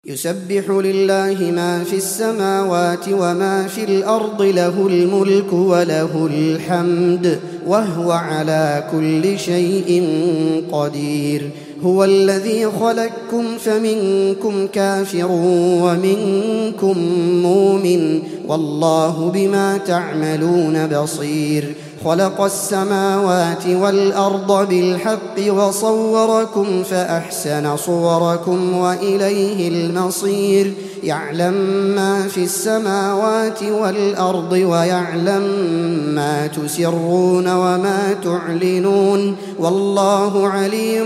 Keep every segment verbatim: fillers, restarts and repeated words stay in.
يسبح لله ما في السماوات وما في الأرض له الملك وله الحمد وهو على كل شيء قدير. هو الذي خلقكم فمنكم كافر ومنكم مؤمن والله بما تعملون بصير. خلق السماوات والأرض بالحق وصوركم فأحسن صوركم وإليه المصير. يعلم ما في السماوات والأرض ويعلم ما تسرون وما تعلنون والله عليم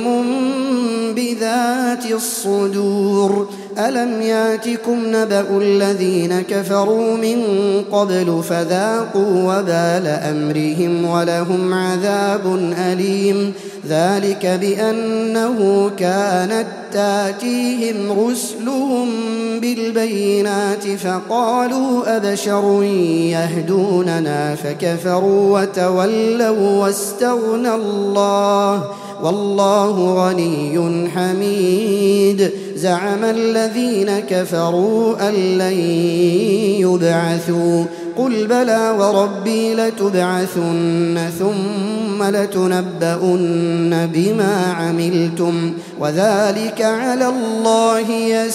بذات الصدور. ألم ياتكم نبأ الذين كفروا من قبل فذاقوا وبال أمرهم ولهم عذاب أليم. ذلك بأنه كانت تاتيهم رسلهم بالبينات فقالوا أبشر يهدوننا فكفروا وتولوا واستغنى الله والله غني حميد. زعم الذين كفروا أن لن يبعثوا قل بلى وربي لتبعثن ثم لتنبؤن بما عملتم وذلك على الله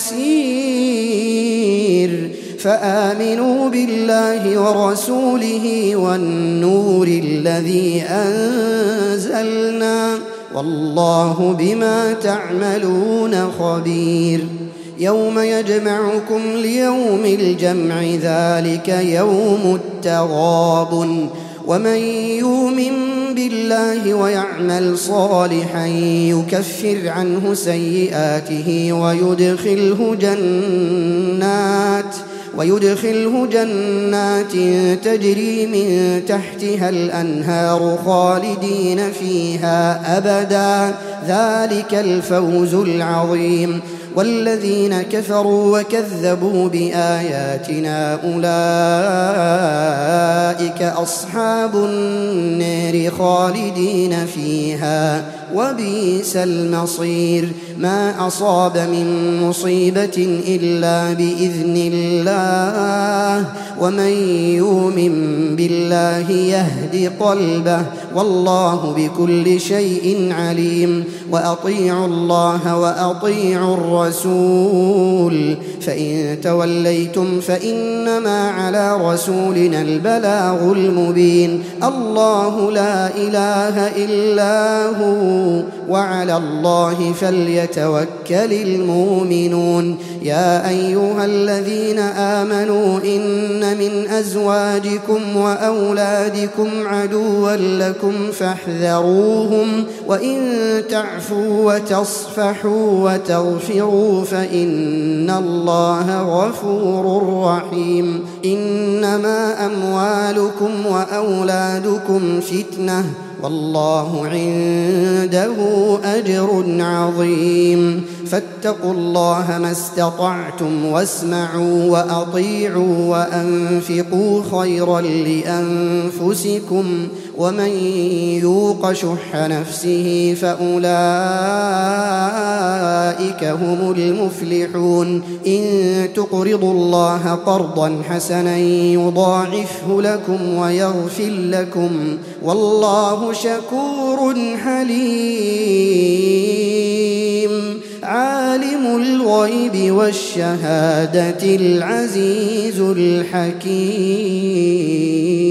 يسير. فآمنوا بالله ورسوله والنور الذي أنزلنا والله بما تعملون خبير. يوم يجمعكم ليوم الجمع ذلك يوم التغابن. ومن يؤمن بالله ويعمل صالحا يكفر عنه سيئاته ويدخله جنات ويدخله جنات تجري من تحتها الأنهار خالدين فيها أبدا ذلك الفوز العظيم. والذين كفروا وكذبوا بآياتنا أولئك أصحاب النار خالدين فيها وبئس المصير. ما أصاب من مصيبة إلا بإذن الله ومن يؤمن بالله يهد قلبه والله بكل شيء عليم. وأطيعوا الله وأطيعوا الرسول فإن توليتم فإنما على رسولنا البلاغ المبين. الله لا إله إلا هو وعلى الله فليتوكل المؤمنون. يا أيها الذين آمنوا إن من أزواجكم وأولادكم عدوا لكم فاحذروهم وإن تعفوا وتصفحوا وتغفروا فإن الله غفور رحيم. إنما أموالكم وأولادكم فتنة والله عنده أجر عظيم. فاتقوا الله ما استطعتم واسمعوا وأطيعوا وأنفقوا خيرا لأنفسكم ومن يوق شح نفسه فأولئك هم المفلحون. إن تقرضوا الله قرضا حسنا يضاعفه لكم ويغفر لكم والله شكور حليم. عالم الغيب والشهادة العزيز الحكيم.